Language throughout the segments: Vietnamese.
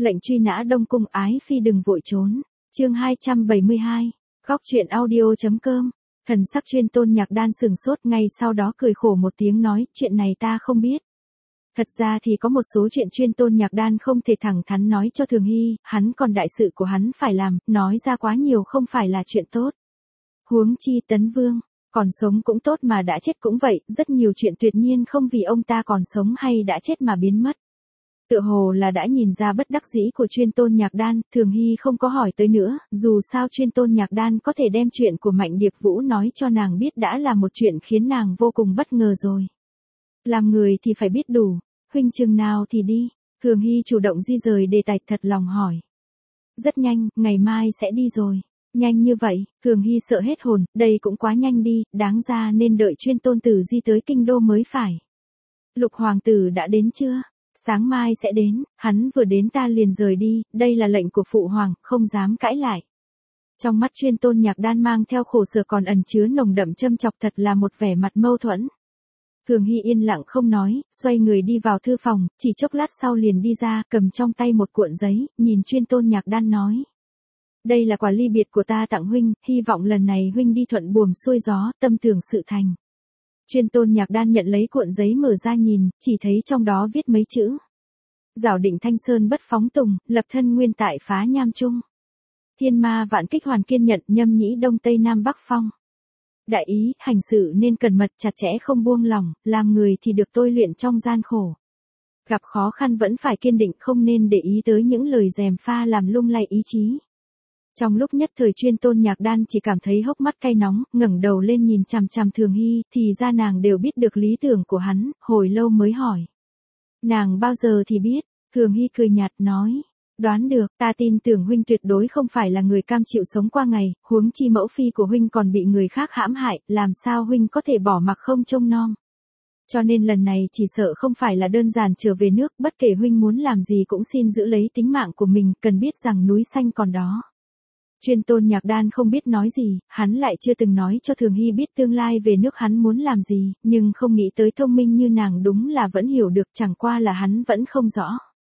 Lệnh truy nã Đông Cung ái phi đừng vội trốn. Chương 272. Góc truyện audio.com. Thần sắc Chuyên Tôn Nhạc Đan sừng sốt, ngay sau đó cười khổ một tiếng nói, chuyện này ta không biết. Thật ra thì có một số chuyện Chuyên Tôn Nhạc Đan không thể thẳng thắn nói cho Thường Hy, hắn còn đại sự của hắn phải làm, nói ra quá nhiều không phải là chuyện tốt. Huống chi Tấn Vương, còn sống cũng tốt mà đã chết cũng vậy, rất nhiều chuyện tuyệt nhiên không vì ông ta còn sống hay đã chết mà biến mất. Tựa hồ là đã nhìn ra bất đắc dĩ của Chuyên Tôn Nhạc Đan, Thường Hy không có hỏi tới nữa, dù sao Chuyên Tôn Nhạc Đan có thể đem chuyện của Mạnh Điệp Vũ nói cho nàng biết đã là một chuyện khiến nàng vô cùng bất ngờ rồi. Làm người thì phải biết đủ, huynh chừng nào thì đi, Thường Hy chủ động di rời đề tài, thật lòng hỏi. Rất nhanh, ngày mai sẽ đi rồi. Nhanh như vậy, Thường Hy sợ hết hồn, đây cũng quá nhanh đi, đáng ra nên đợi Chuyên Tôn tử di tới kinh đô mới phải. Lục hoàng tử đã đến chưa? Sáng mai sẽ đến, hắn vừa đến ta liền rời đi, đây là lệnh của phụ hoàng, không dám cãi lại. Trong mắt Chuyên Tôn Nhạc Đan mang theo khổ sở còn ẩn chứa nồng đậm châm chọc, thật là một vẻ mặt mâu thuẫn. Thường Hy yên lặng không nói, xoay người đi vào thư phòng, chỉ chốc lát sau liền đi ra, cầm trong tay một cuộn giấy, nhìn Chuyên Tôn Nhạc Đan nói. Đây là quà ly biệt của ta tặng huynh, hy vọng lần này huynh đi thuận buồm xuôi gió, tâm tưởng sự thành. Chuyên Tôn Nhạc Đan nhận lấy cuộn giấy mở ra nhìn, chỉ thấy trong đó viết mấy chữ. Giảo định Thanh Sơn bất phóng tùng, lập thân nguyên tại phá nham trung. Thiên ma vạn kích hoàn kiên nhận, nhâm nhĩ đông tây nam bắc phong. Đại ý, hành sự nên cẩn mật chặt chẽ không buông lỏng, làm người thì được tôi luyện trong gian khổ. Gặp khó khăn vẫn phải kiên định, không nên để ý tới những lời gièm pha làm lung lay ý chí. Trong lúc nhất thời Chuyên Tôn Nhạc Đan chỉ cảm thấy hốc mắt cay nóng, ngẩng đầu lên nhìn chằm chằm Thường Hy, thì ra nàng đều biết được lý tưởng của hắn, hồi lâu mới hỏi. Nàng bao giờ thì biết? Thường Hy cười nhạt nói. Đoán được, ta tin tưởng huynh tuyệt đối không phải là người cam chịu sống qua ngày, huống chi mẫu phi của huynh còn bị người khác hãm hại, làm sao huynh có thể bỏ mặc không trông nom. Cho nên lần này chỉ sợ không phải là đơn giản trở về nước, bất kể huynh muốn làm gì cũng xin giữ lấy tính mạng của mình, cần biết rằng núi xanh còn đó. Chuyên Tôn Nhạc Đan không biết nói gì, hắn lại chưa từng nói cho Thường Hy biết tương lai về nước hắn muốn làm gì, nhưng không nghĩ tới thông minh như nàng đúng là vẫn hiểu được, chẳng qua là hắn vẫn không rõ.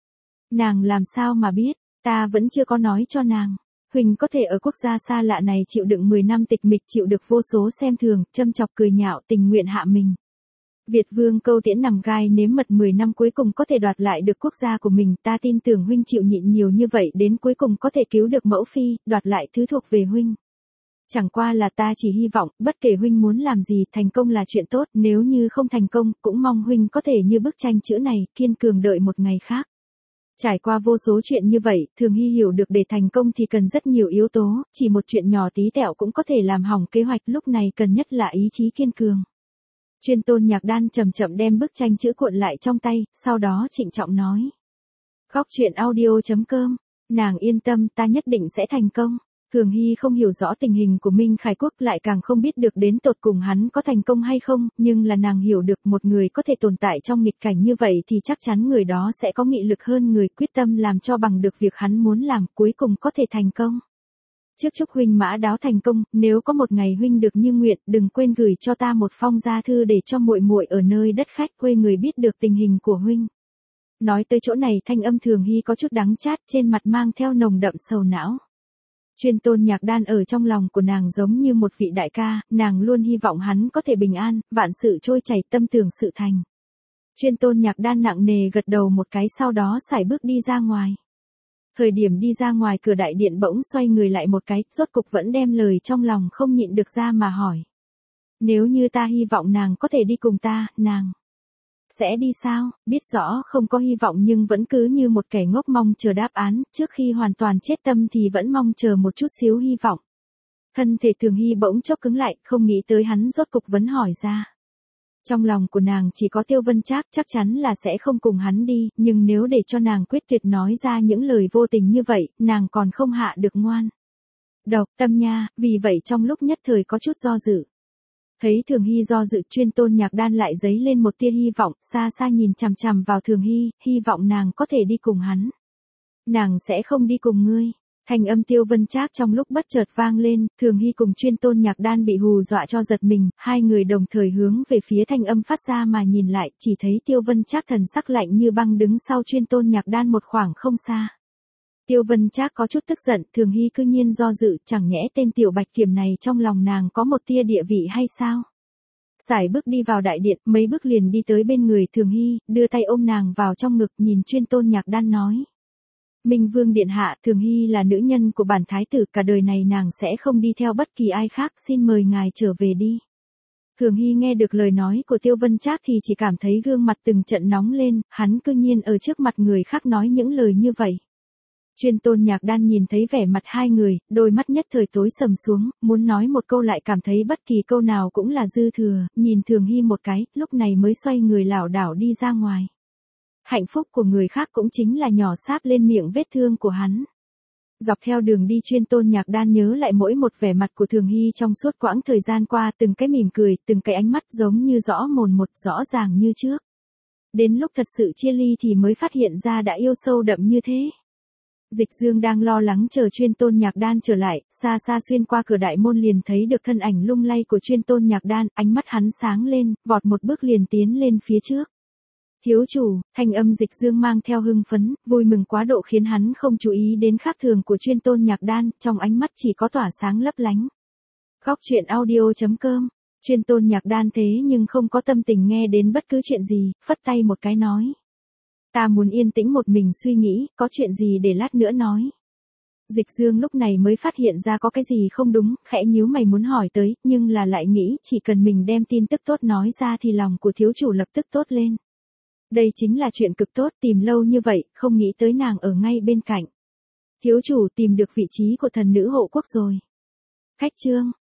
Nàng làm sao mà biết, ta vẫn chưa có nói cho nàng. Huỳnh có thể ở quốc gia xa lạ này chịu đựng 10 năm tịch mịch, chịu được vô số xem thường, châm chọc cười nhạo, tình nguyện hạ mình. Việt Vương Câu Tiễn nằm gai nếm mật 10 năm cuối cùng có thể đoạt lại được quốc gia của mình, ta tin tưởng huynh chịu nhịn nhiều như vậy đến cuối cùng có thể cứu được mẫu phi, đoạt lại thứ thuộc về huynh. Chẳng qua là ta chỉ hy vọng, bất kể huynh muốn làm gì, thành công là chuyện tốt, nếu như không thành công, cũng mong huynh có thể như bức tranh chữ này, kiên cường đợi một ngày khác. Trải qua vô số chuyện như vậy, Thường Hy hiểu được để thành công thì cần rất nhiều yếu tố, chỉ một chuyện nhỏ tí tẹo cũng có thể làm hỏng kế hoạch, lúc này cần nhất là ý chí kiên cường. Chuyên Tôn Nhạc Đan chậm chậm đem bức tranh chữ cuộn lại trong tay, sau đó trịnh trọng nói. Góc truyện audio.com, nàng yên tâm, ta nhất định sẽ thành công. Thường Hy không hiểu rõ tình hình của Minh Khải Quốc, lại càng không biết được đến tột cùng hắn có thành công hay không, nhưng là nàng hiểu được một người có thể tồn tại trong nghịch cảnh như vậy thì chắc chắn người đó sẽ có nghị lực hơn người, quyết tâm làm cho bằng được việc hắn muốn làm, cuối cùng có thể thành công. Trước chúc huynh mã đáo thành công, nếu có một ngày huynh được như nguyện, đừng quên gửi cho ta một phong gia thư để cho muội muội ở nơi đất khách quê người biết được tình hình của huynh. Nói tới chỗ này thanh âm Thường Hy có chút đắng chát, trên mặt mang theo nồng đậm sầu não. Chuyên Tôn Nhạc Đan ở trong lòng của nàng giống như một vị đại ca, nàng luôn hy vọng hắn có thể bình an, vạn sự trôi chảy, tâm tưởng sự thành. Chuyên Tôn Nhạc Đan nặng nề gật đầu một cái, sau đó sải bước đi ra ngoài. Thời điểm đi ra ngoài cửa đại điện bỗng xoay người lại một cái, rốt cục vẫn đem lời trong lòng không nhịn được ra mà hỏi. Nếu như ta hy vọng nàng có thể đi cùng ta, nàng sẽ đi sao? Biết rõ không có hy vọng nhưng vẫn cứ như một kẻ ngốc mong chờ đáp án, trước khi hoàn toàn chết tâm thì vẫn mong chờ một chút xíu hy vọng. Thân thể Thường Hy bỗng chốc cứng lại, không nghĩ tới hắn rốt cục vấn hỏi ra. Trong lòng của nàng chỉ có Tiêu Vân Trác, chắc chắn là sẽ không cùng hắn đi, nhưng nếu để cho nàng quyết tuyệt nói ra những lời vô tình như vậy, nàng còn không hạ được ngoan độc tâm nha, vì vậy trong lúc nhất thời có chút do dự. Thấy Thường Hy do dự, Chuyên Tôn Nhạc Đan lại dấy lên một tia hy vọng, xa xa nhìn chằm chằm vào Thường Hy, hy vọng nàng có thể đi cùng hắn. Nàng sẽ không đi cùng ngươi. Thanh âm Tiêu Vân Trác trong lúc bất chợt vang lên, Thường Hy cùng Chuyên Tôn Nhạc Đan bị hù dọa cho giật mình, hai người đồng thời hướng về phía thanh âm phát ra mà nhìn lại, chỉ thấy Tiêu Vân Trác thần sắc lạnh như băng đứng sau Chuyên Tôn Nhạc Đan một khoảng không xa. Tiêu Vân Trác có chút tức giận, Thường Hy cư nhiên do dự, chẳng nhẽ tên tiểu bạch kiểm này trong lòng nàng có một tia địa vị hay sao? Sải bước đi vào đại điện, mấy bước liền đi tới bên người Thường Hy, đưa tay ôm nàng vào trong ngực, nhìn Chuyên Tôn Nhạc Đan nói. Minh Vương điện hạ, Thường Hy là nữ nhân của bản thái tử, cả đời này nàng sẽ không đi theo bất kỳ ai khác, xin mời ngài trở về đi. Thường Hy nghe được lời nói của Tiêu Vân Trác thì chỉ cảm thấy gương mặt từng trận nóng lên, hắn cư nhiên ở trước mặt người khác nói những lời như vậy. Chuyên Tôn Nhạc Đan nhìn thấy vẻ mặt hai người, đôi mắt nhất thời tối sầm xuống, muốn nói một câu lại cảm thấy bất kỳ câu nào cũng là dư thừa, nhìn Thường Hy một cái, lúc này mới xoay người lảo đảo đi ra ngoài. Hạnh phúc của người khác cũng chính là nhỏ sáp lên miệng vết thương của hắn. Dọc theo đường đi Chuyên Tôn Nhạc Đan nhớ lại mỗi một vẻ mặt của Thường Hy trong suốt quãng thời gian qua, từng cái mỉm cười, từng cái ánh mắt giống như rõ mồn một, rõ ràng như trước. Đến lúc thật sự chia ly thì mới phát hiện ra đã yêu sâu đậm như thế. Dịch Dương đang lo lắng chờ Chuyên Tôn Nhạc Đan trở lại, xa xa xuyên qua cửa đại môn liền thấy được thân ảnh lung lay của Chuyên Tôn Nhạc Đan, ánh mắt hắn sáng lên, vọt một bước liền tiến lên phía trước. Thiếu chủ, thanh âm Dịch Dương mang theo hưng phấn, vui mừng quá độ khiến hắn không chú ý đến khác thường của Chuyên Tôn Nhạc Đan, trong ánh mắt chỉ có tỏa sáng lấp lánh. Góc truyện audio.com, Chuyên Tôn Nhạc Đan thế nhưng không có tâm tình nghe đến bất cứ chuyện gì, phất tay một cái nói. Ta muốn yên tĩnh một mình suy nghĩ, có chuyện gì để lát nữa nói. Dịch Dương lúc này mới phát hiện ra có cái gì không đúng, khẽ nhíu mày muốn hỏi tới, nhưng là lại nghĩ chỉ cần mình đem tin tức tốt nói ra thì lòng của thiếu chủ lập tức tốt lên. Đây chính là chuyện cực tốt, tìm lâu như vậy, không nghĩ tới nàng ở ngay bên cạnh. Thiếu chủ tìm được vị trí của thần nữ hộ quốc rồi. Khách trương,